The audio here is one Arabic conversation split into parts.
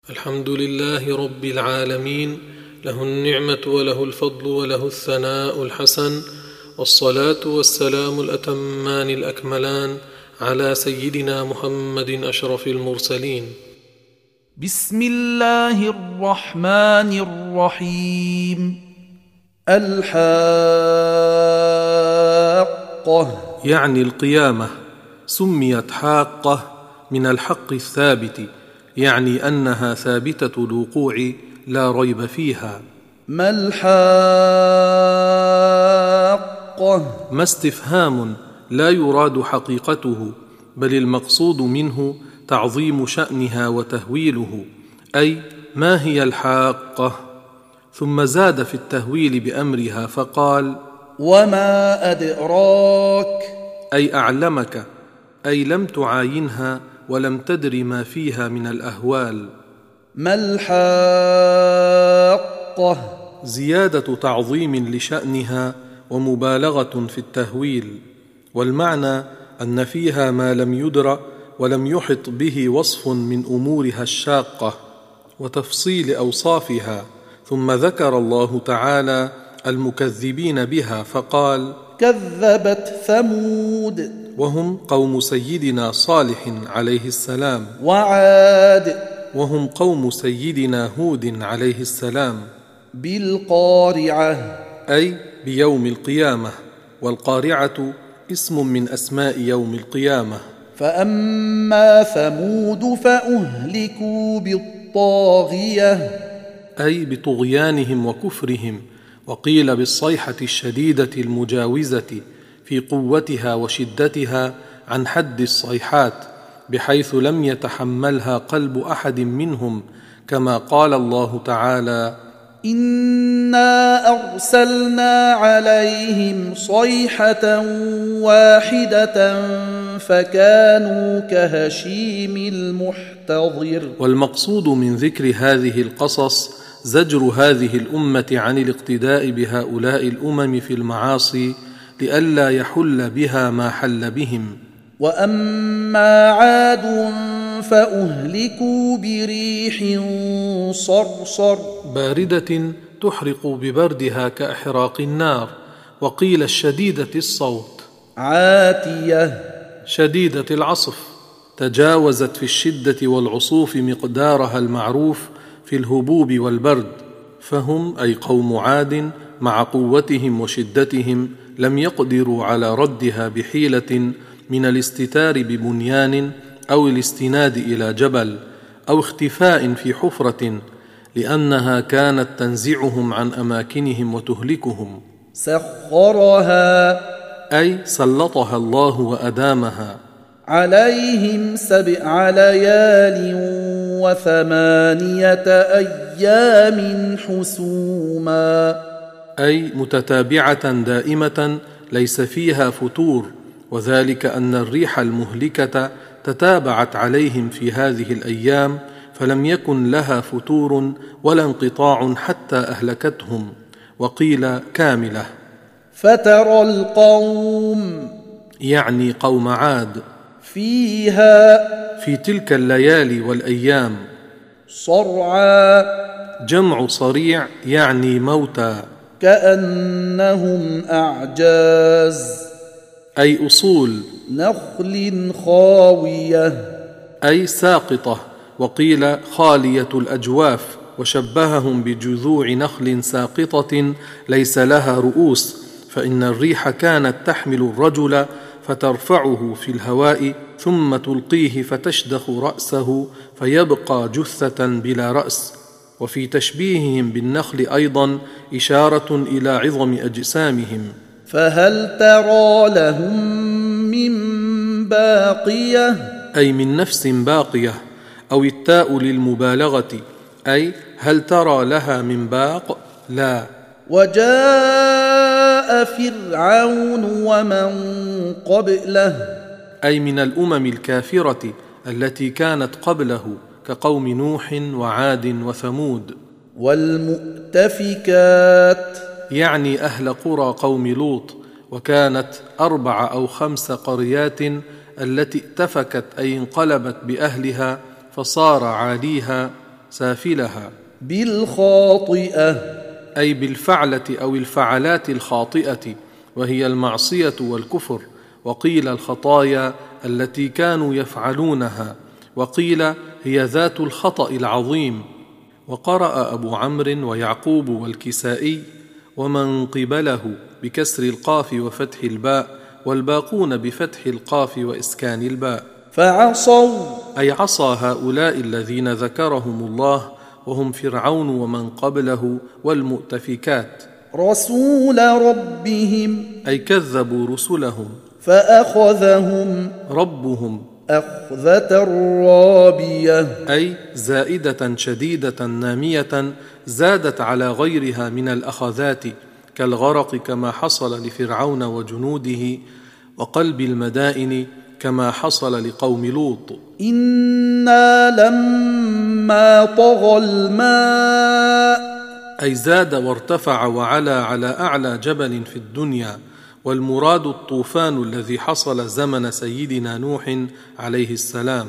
الحمد لله رب العالمين، له النعمة وله الفضل وله الثناء الحسن، والصلاة والسلام الأتمان الأكملان على سيدنا محمد أشرف المرسلين. بسم الله الرحمن الرحيم. الحاقة يعني القيامة، سميت حاقة من الحق الثابت، يعني أنها ثابتة الوقوع لا ريب فيها. ما الحاقة؟ ما استفهام لا يراد حقيقته، بل المقصود منه تعظيم شأنها وتهويله، أي ما هي الحاقة؟ ثم زاد في التهويل بأمرها فقال: وما أدراك، أي أعلمك، أي لم تعاينها ولم تدر ما فيها من الأهوال. ما الحاقة؟ زيادة تعظيم لشأنها ومبالغة في التهويل، والمعنى أن فيها ما لم يدر ولم يحط به وصف من أمورها الشاقة وتفصيل أوصافها. ثم ذكر الله تعالى المكذبين بها فقال: كذبت ثمود، وهم قوم سيدنا صالح عليه السلام، وعاد، وهم قوم سيدنا هود عليه السلام، بالقارعة، أي بيوم القيامة، والقارعة اسم من أسماء يوم القيامة. فأما ثمود فأهلكوا بالطاغية، أي بطغيانهم وكفرهم، وقيل بالصيحة الشديدة المجاوزة في قوتها وشدتها عن حد الصيحات، بحيث لم يتحملها قلب أحد منهم، كما قال الله تعالى: إنا أرسلنا عليهم صيحة واحدة فكانوا كهشيم المحتضر. والمقصود من ذكر هذه القصص زجر هذه الأمة عن الاقتداء بهؤلاء الأمم في المعاصي، لئلا يحل بها ما حل بهم. وأما عاد فأهلكوا بريح صرصر، باردة تحرق ببردها كإحراق النار، وقيل الشديدة الصوت. عاتية شديدة العصف، تجاوزت في الشدة والعصوف مقدارها المعروف في الهبوب والبرد، فهم أي قوم عاد مع قوتهم وشدتهم لم يقدروا على ردها بحيلة من الاستتار ببنيان أو الاستناد إلى جبل أو اختفاء في حفرة، لأنها كانت تنزعهم عن أماكنهم وتهلكهم. سخرها أي سلطها الله وأدامها عليهم 7 ليال و8 أيام حسوما، أي متتابعة دائمة ليس فيها فتور، وذلك أن الريح المهلكة تتابعت عليهم في هذه الأيام، فلم يكن لها فتور ولا انقطاع حتى أهلكتهم، وقيل كاملة. فترى القوم، يعني قوم عاد، فيها في تلك الليالي والأيام، صرعى، جمع صريع يعني موتى، كأنهم أعجاز أي أصول نخل خاوية، أي ساقطة، وقيل خالية الأجواف، وشبههم بجذوع نخل ساقطة ليس لها رؤوس، فإن الريح كانت تحمل الرجل فترفعه في الهواء ثم تلقيه فتشدخ رأسه فيبقى جثة بلا رأس. وفي تشبيههم بالنخل أيضا إشارة إلى عظم أجسامهم. فهل ترى لهم من باقية، أي من نفس باقية، أو التاء للمبالغة، أي هل ترى لها من باق؟ لا. وجاء فرعون ومن قبله، أي من الأمم الكافرة التي كانت قبله، كقوم نوح وعاد وثمود. والمؤتفكات، يعني أهل قرى قوم لوط، وكانت 4 أو 5 قريات التي اتفكت أي انقلبت بأهلها فصار عاليها سافلها بالخاطئة أي بالفعلة أو الفعلات الخاطئة، وهي المعصية والكفر، وقيل الخطايا التي كانوا يفعلونها، وقيل هي ذات الخطأ العظيم. وقرأ أبو عمرو ويعقوب والكسائي ومن قبله بكسر القاف وفتح الباء، والباقون بفتح القاف وإسكان الباء. فعصوا أي عصى هؤلاء الذين ذكرهم الله، وهم فرعون ومن قبله والمؤتفكات. رسول ربهم أي كذبوا رسلهم. فأخذهم ربهم أخذة رابية أي زائدة شديدة نامية زادت على غيرها من الأخذات، كالغرق كما حصل لفرعون وجنوده، وقلب المدائن كما حصل لقوم لوط. إنا لما طغى الماء أي زاد وارتفع وعلى على أعلى جبل في الدنيا، والمراد الطوفان الذي حصل زمن سيدنا نوح عليه السلام.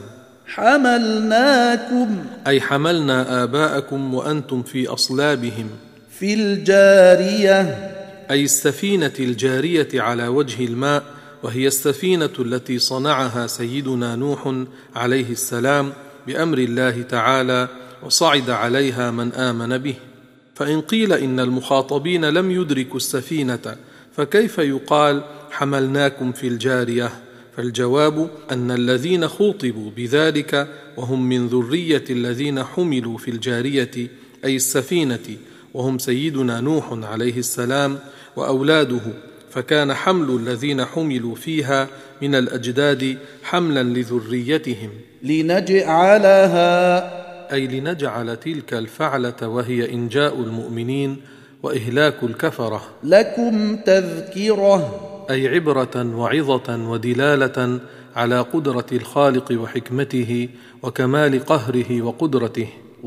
حملناكم أي حملنا آباءكم وأنتم في أصلابهم في الجارية أي السفينة الجارية على وجه الماء، وهي السفينة التي صنعها سيدنا نوح عليه السلام بأمر الله تعالى، وصعد عليها من آمن به. فإن قيل إن المخاطبين لم يدركوا السفينة، فكيف يقال حملناكم في الجارية؟ فالجواب أن الذين خوطبوا بذلك وهم من ذرية الذين حملوا في الجارية أي السفينة، وهم سيدنا نوح عليه السلام وأولاده، فكان حمل الذين حملوا فيها من الأجداد حملا لذريتهم. لنجعلها أي لنجعل تلك الفعلة وهي إنجاء المؤمنين وإهلاك الكفرة لكم تذكرة أي عبرة وعظة ودلالة على قدرة الخالق وحكمته وكمال قهره وقدرته.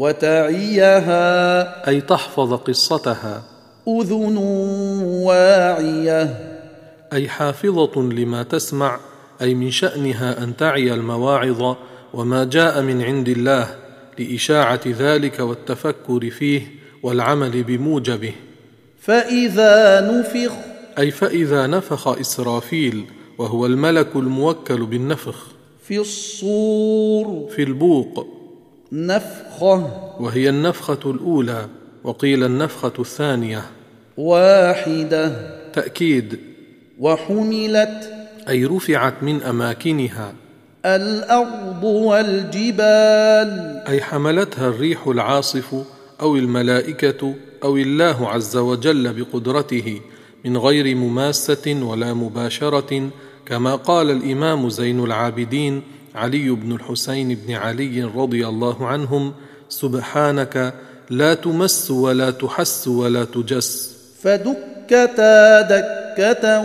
وتعيها أي تحفظ قصتها أذن واعية أي حافظة لما تسمع، أي من شأنها أن تعي المواعظ وما جاء من عند الله لإشاعة ذلك والتفكر فيه والعمل بموجبه. فإذا نفخ أي فإذا نفخ إسرافيل، وهو الملك الموكل بالنفخ، في الصور في البوق نفخة وهي النفخة الأولى، وقيل النفخة الثانية. واحدة تأكيد. وحملت أي رفعت من أماكنها الأرض والجبال أي حملتها الريح العاصف أو الملائكة أو الله عز وجل بقدرته من غير مماسة ولا مباشرة، كما قال الإمام زين العابدين علي بن الحسين بن علي رضي الله عنهم: سبحانك لا تمس ولا تحس ولا تجس. فدكتا دكة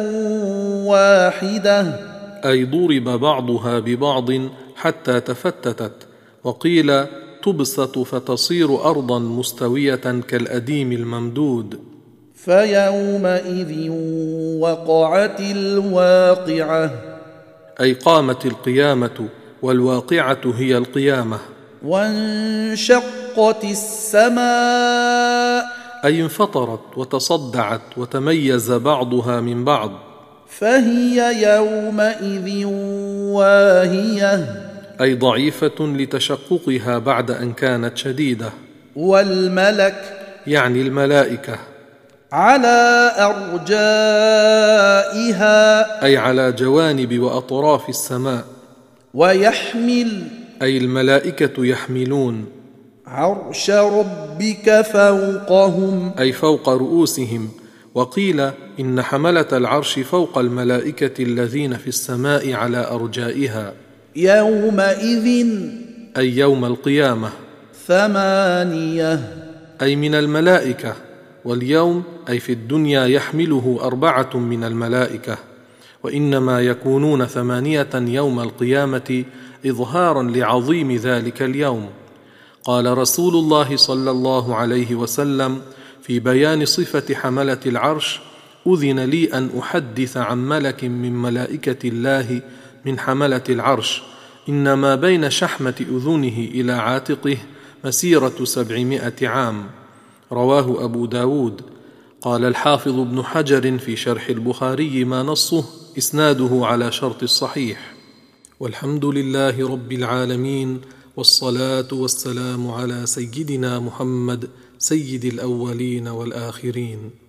واحدة أي ضرب بعضها ببعض حتى تفتتت، وقيل تبسط فتصير أرضا مستوية كالأديم الممدود. فيومئذ وقعت الواقعة أي قامت القيامة، والواقعة هي القيامة. وانشقت السماء أي انفطرت وتصدعت وتميز بعضها من بعض. فهي يومئذ واهية أي ضعيفة لتشققها بعد أن كانت شديدة. والملك يعني الملائكة على أرجائها أي على جوانب وأطراف السماء. ويحمل أي الملائكة يحملون عرش ربك فوقهم أي فوق رؤوسهم. وقيل إن حملة العرش فوق الملائكة الذين في السماء على أرجائها. يومئذ أي يوم القيامة. 8 أي من الملائكة، واليوم أي في الدنيا يحمله 4 من الملائكة، وإنما يكونون 8 يوم القيامة إظهارا لعظيم ذلك اليوم. قال رسول الله صلى الله عليه وسلم في بيان صفة حملة العرش: أذن لي أن أحدث عن ملك من ملائكة الله من حملة العرش، إن ما بين شحمة أذنه إلى عاتقه مسيرة 700 عام. رواه أبو داود. قال الحافظ ابن حجر في شرح البخاري ما نصه إسناده على شرط الصحيح. والحمد لله رب العالمين، والصلاة والسلام على سيدنا محمد سيد الأولين والآخرين.